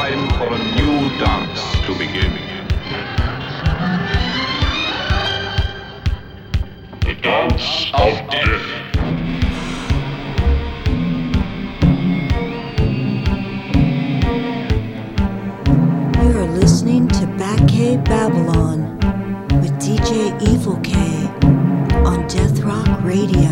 time for a new dance to begin. The dance of death. You are listening to Batcave Babylon with DJ Evil K on Death Rock Radio.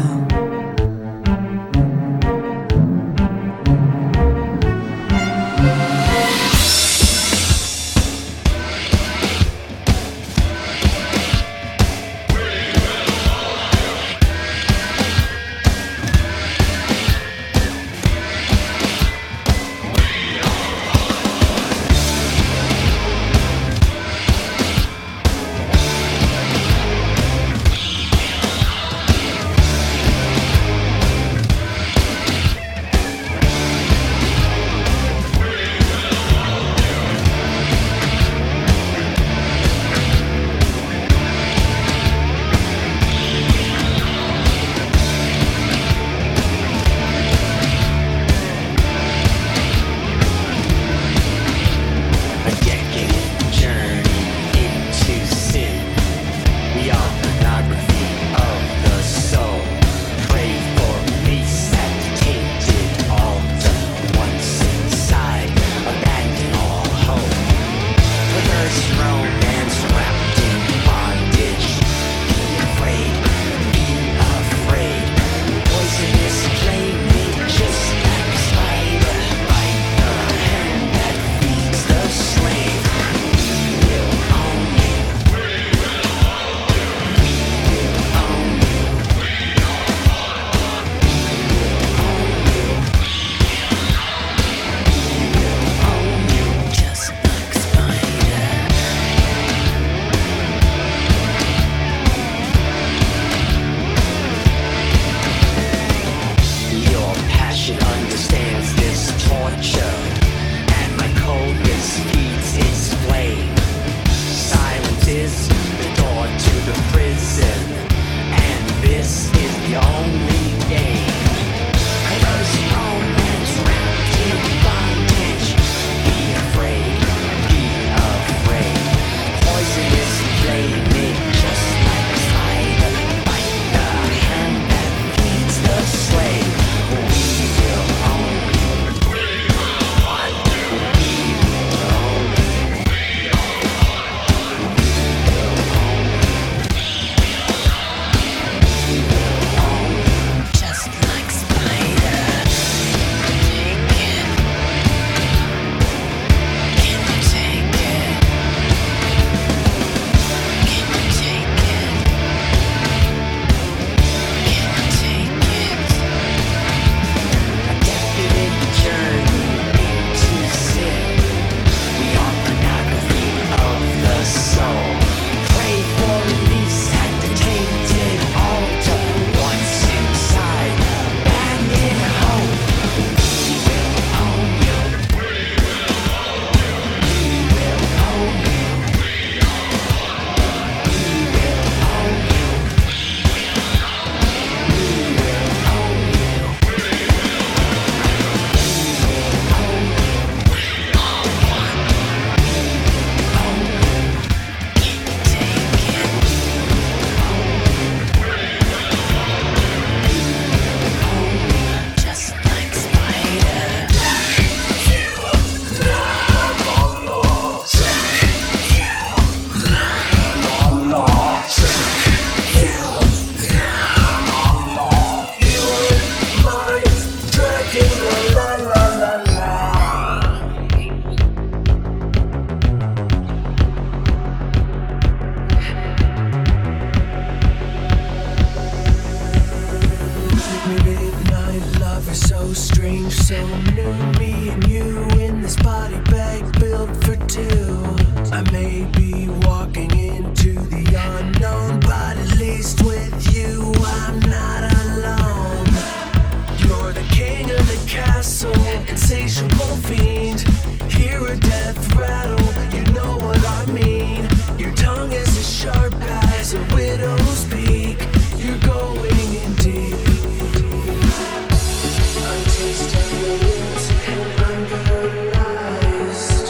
Taste of the roots and unrealized.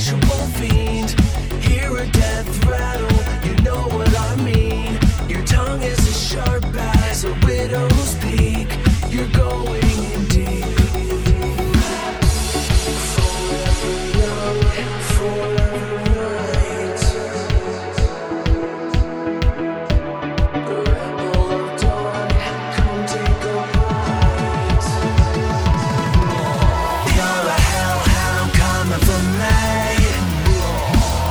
insatiable fiend. Hear a death rattle, you know what I mean. Your tongue is as sharp as a widow's peak. You're going in deep. Forever young, forever right. The rebel of dawn, come take a bite. You're a hellhound coming for me.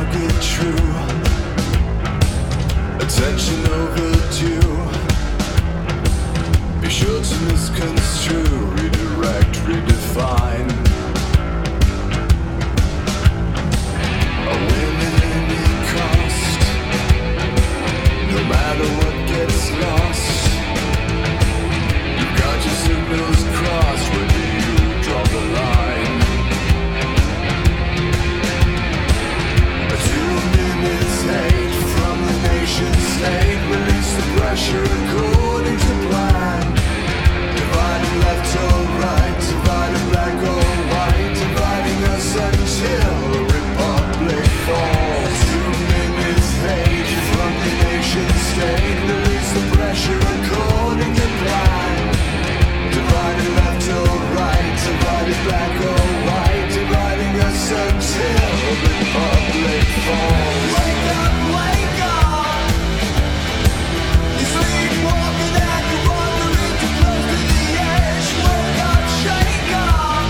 target true. Attention overdue. Be sure to misconstrue, redirect, redefine. A win at any cost. No matter what gets lost. You've got your signals crossed. Where do you draw the line? 2 minutes hate from the nation state. Release the pressure according to plan. Divided left or right, divided black or white, dividing us until the republic falls. 2 minutes hate from the nation state. Release the pressure according to plan. Divided left or right, divided black or white, dividing us until the republic falls. Wake up, wake up. You sleepwalking and you're wandering too close to the edge. Wake up, shake up.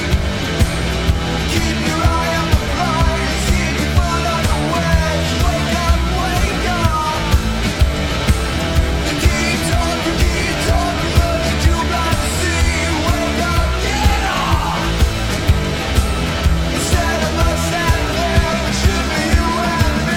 Keep your eye on the prize, keep your foot on the wedge. Wake up, wake up. You keep talking, look at you blind to see. Wake up, get up. Instead of us and them, it should be you and me.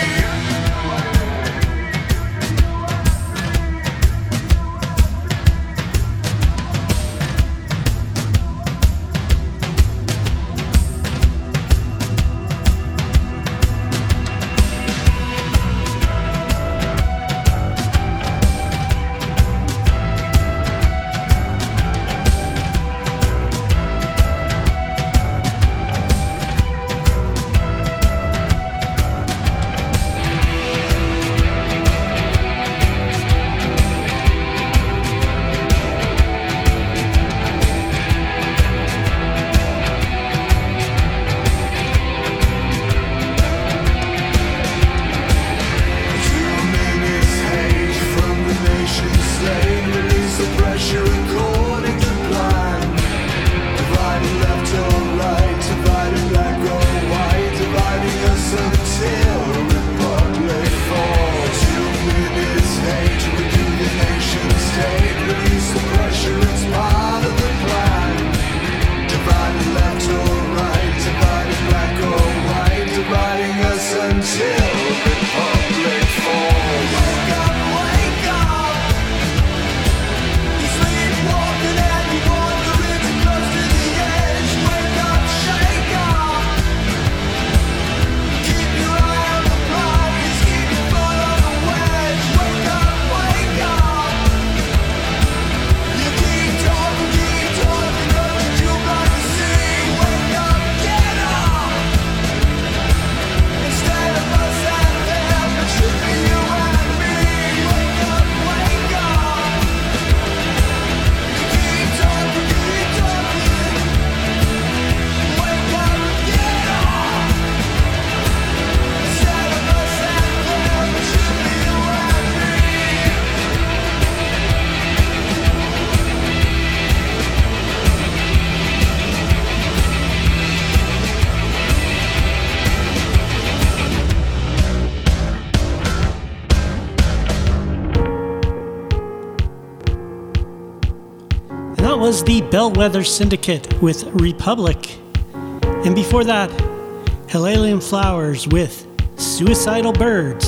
Was the Bellwether Syndicate with Republic. And before that, Hellalium Flowers with Suicidal Birds.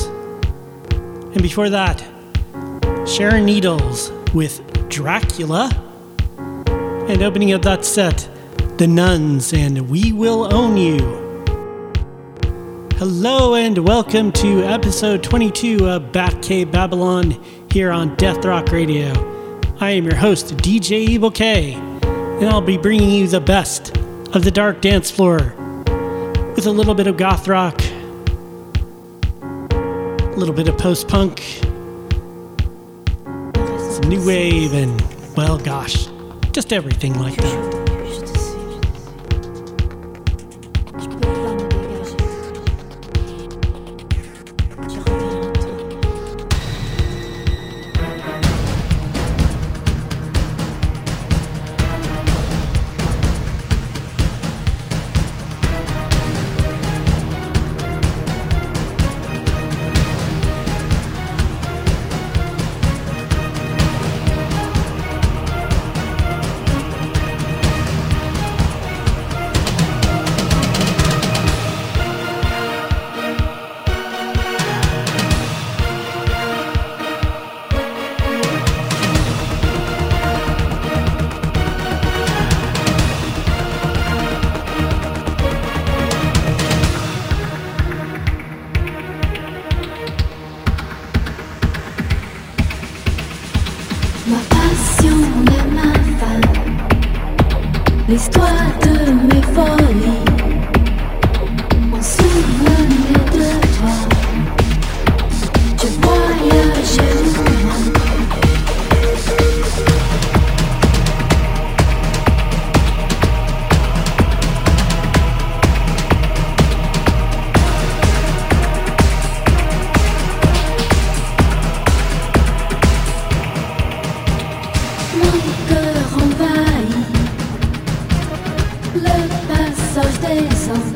And before that, Sharon Needles with Dracula. And opening up that set, The Nuns and We Will Own You. Hello and welcome to episode 22 of Batcave Babylon here on Death Rock Radio. I am your host, DJ Evil K, and I'll be bringing you the best of the dark dance floor with a little bit of goth rock, a little bit of post-punk, some new wave, and, well, gosh, just everything like that. l'histoire de mes folies. En souvenir de toi, je voyage loin. Mon cœur envahit le passage des ans.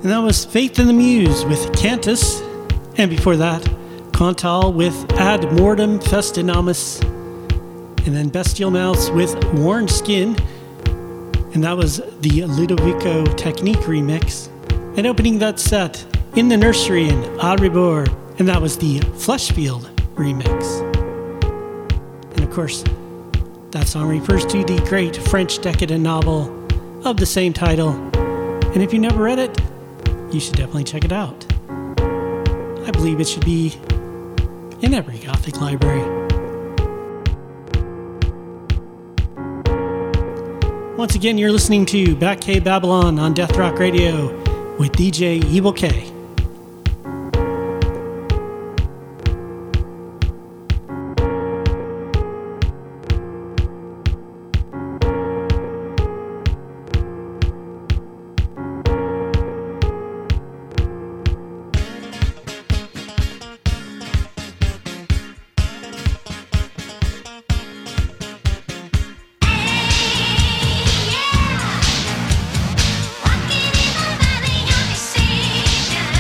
And that was Faith in the Muse with Cantus. And before that, Cantal with Ad Mortem Festinamus. And then Bestial Mouths with Worn Skin. And that was the Ludovico Technique remix. And opening that set, In the Nursery and Auribor. And that was the Fleshfield remix. And of course, that song refers to the great French decadent novel of the same title. And if you never read it, you should definitely check it out. I believe it should be in every Gothic library. Once again, you're listening to Back Cave Babylon on Death Rock Radio with DJ Evil K. Walking in my valley, on the sea.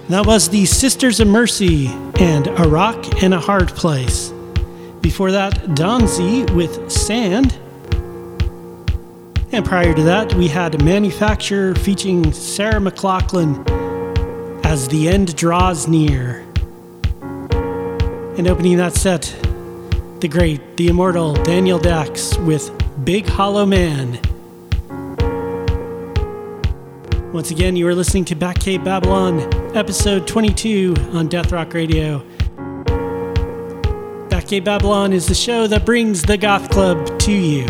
That was the Sisters of Mercy and A Rock and a Hard Place. Before that, Donzi with Sand. And prior to that, we had Manufacture featuring Sarah McLachlan as The End Draws Near. And opening that set, the great, the immortal Daniel Dax with Big Hollow Man. Once again, you are listening to Back Cave Babylon, episode 22 on Death Rock Radio. Back Cave Babylon is the show that brings the Goth Club to you.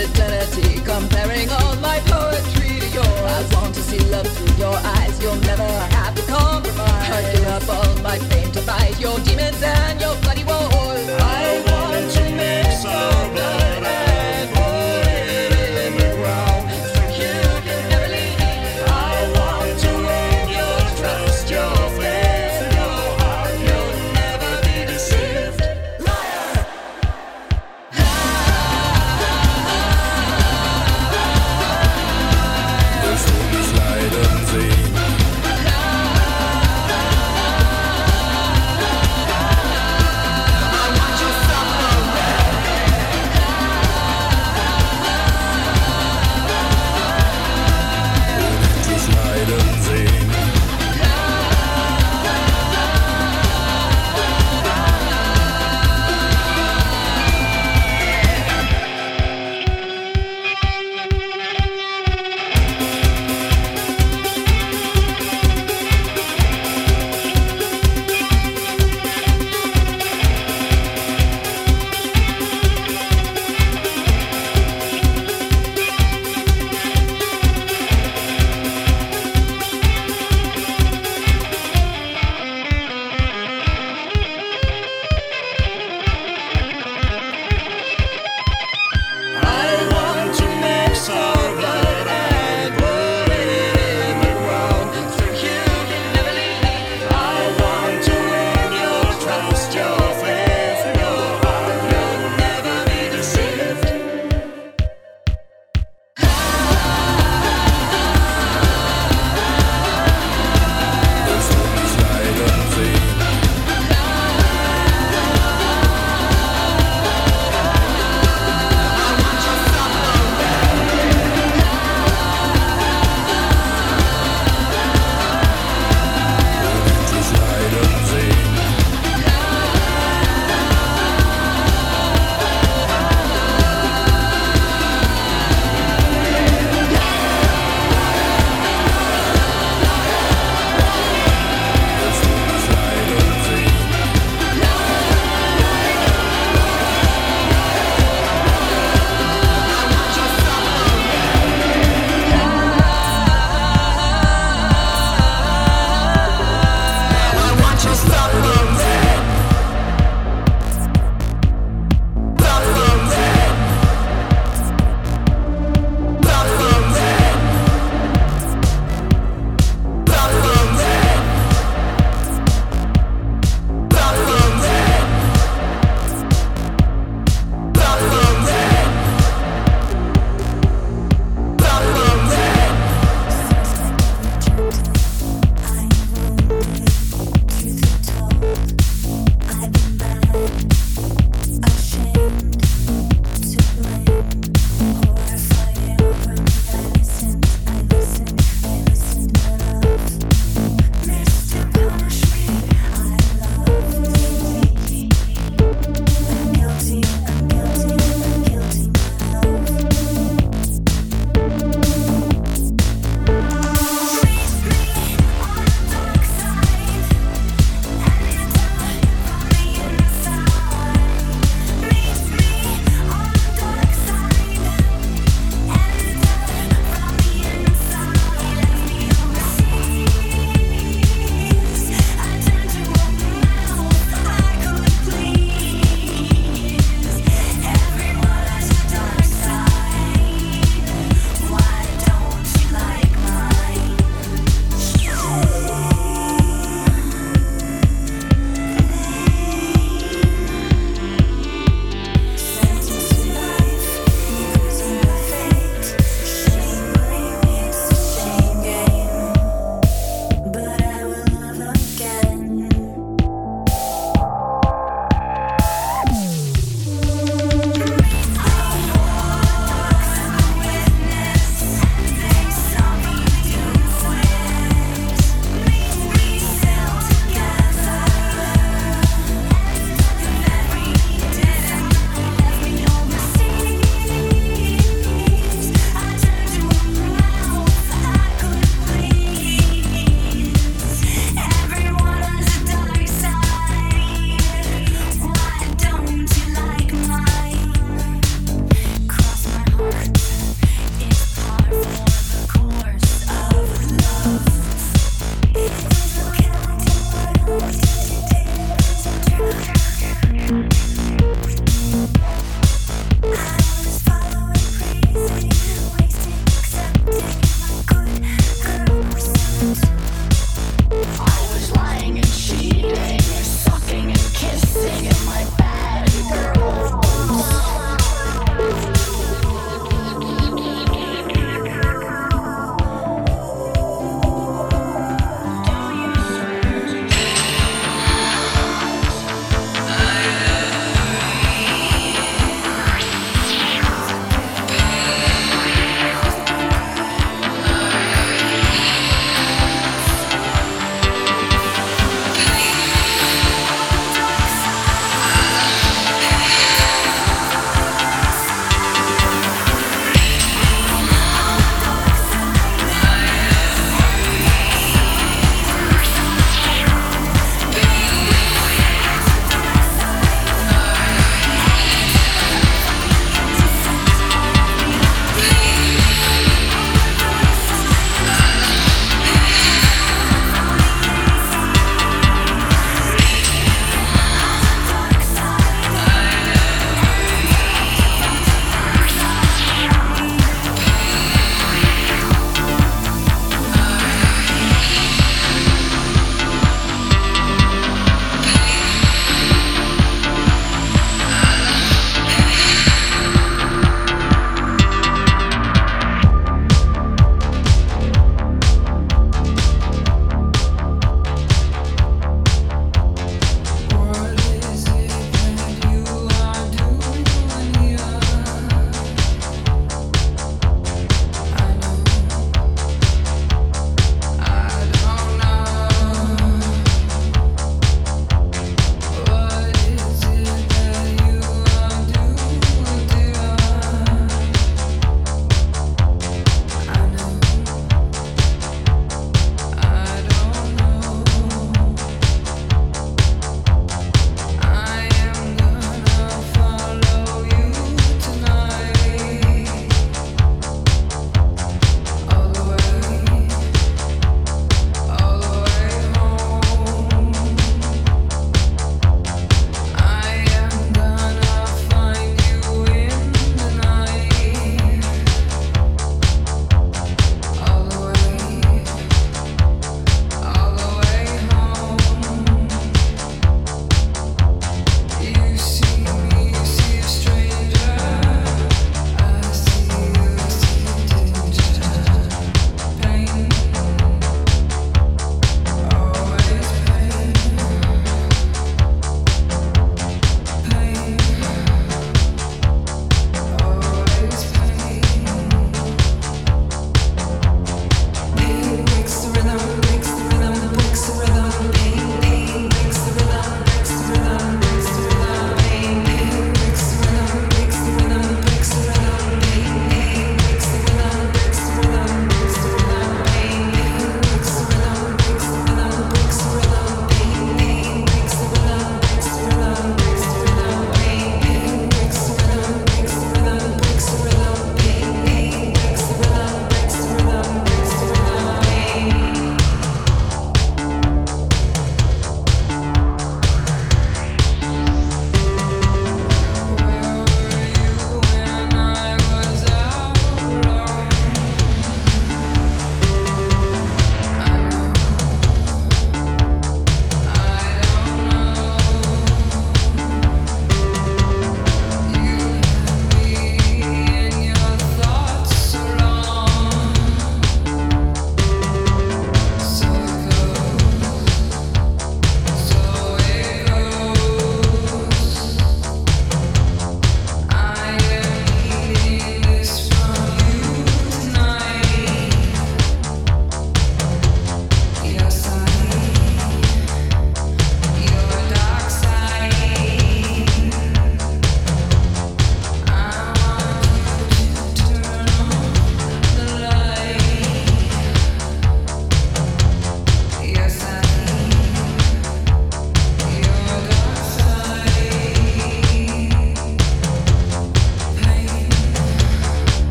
eternity, comparing all my poetry to yours. I want to see love through your eyes, you'll never have to compromise. I give up all my fame to fight your demons and your bloody wars. I want to make some blood and put it in the ground, so you can never leave. I want to earn your trust, your faith, your heart, you'll never be deceived. Liar! Wirst du mich leiden sehen?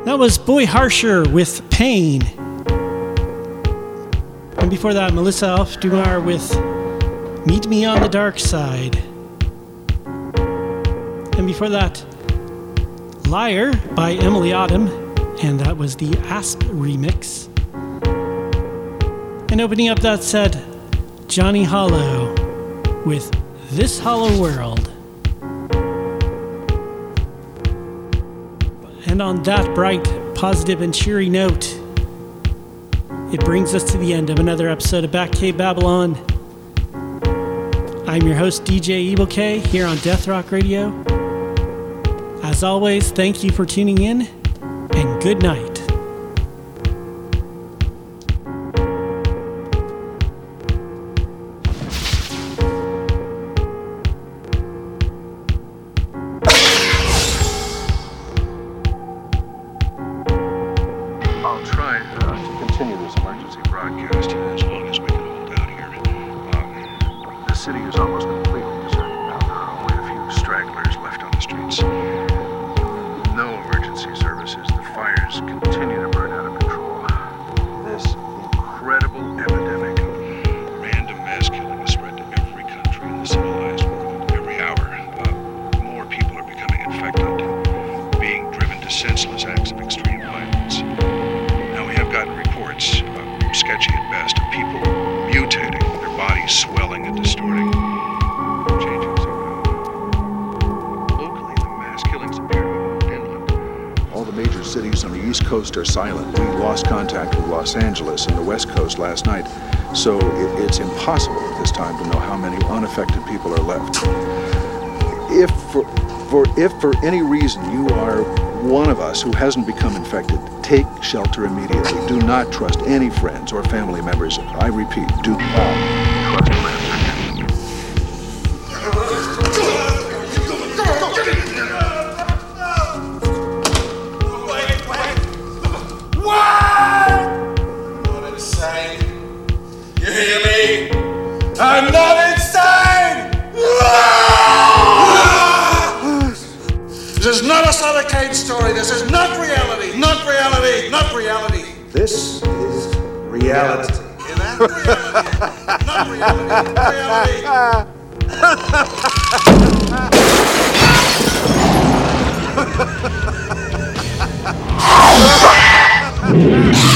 That was Boy Harsher with Pain. And before that, Melissa Alfdumar with Meet Me on the Dark Side. And before that, Liar by Emily Autumn, and that was the Asp remix. And opening up that set, Johnny Hollow with This Hollow World. And on that bright, positive, and cheery note, it brings us to the end of another episode of Back Cave Babylon. I'm your host, DJ Evil K, here on Death Rock Radio. As always, thank you for tuning in, and good night. I'll try to continue this emergency broadcast as long as we can hold out here. The city is almost completely deserted now. There are only a few stragglers left on the streets. No emergency services. The fires continue to burn out of control. This incredible epidemic of random mass killing has spread to every country in the civilized world. Every hour, more people are becoming infected, being driven to senseless acts of extreme violence. Now we have gotten reports, sketchy at best, of people mutating, their bodies swelling and distorting, changing somehow. Locally, the mass killings appear to have moved inland. All the major cities on the East Coast are silent. We lost contact with Los Angeles and the West Coast last night, so it's impossible at this time to know how many unaffected people are left. If for any reason you are one of us who hasn't become infected, take shelter immediately. Do not trust any friends or family members. I repeat, do not trust friends. I'm not insane! This is not a Sutter Kane story. This is not reality. Not reality. Not reality. This is reality. In that reality. Not reality. Reality.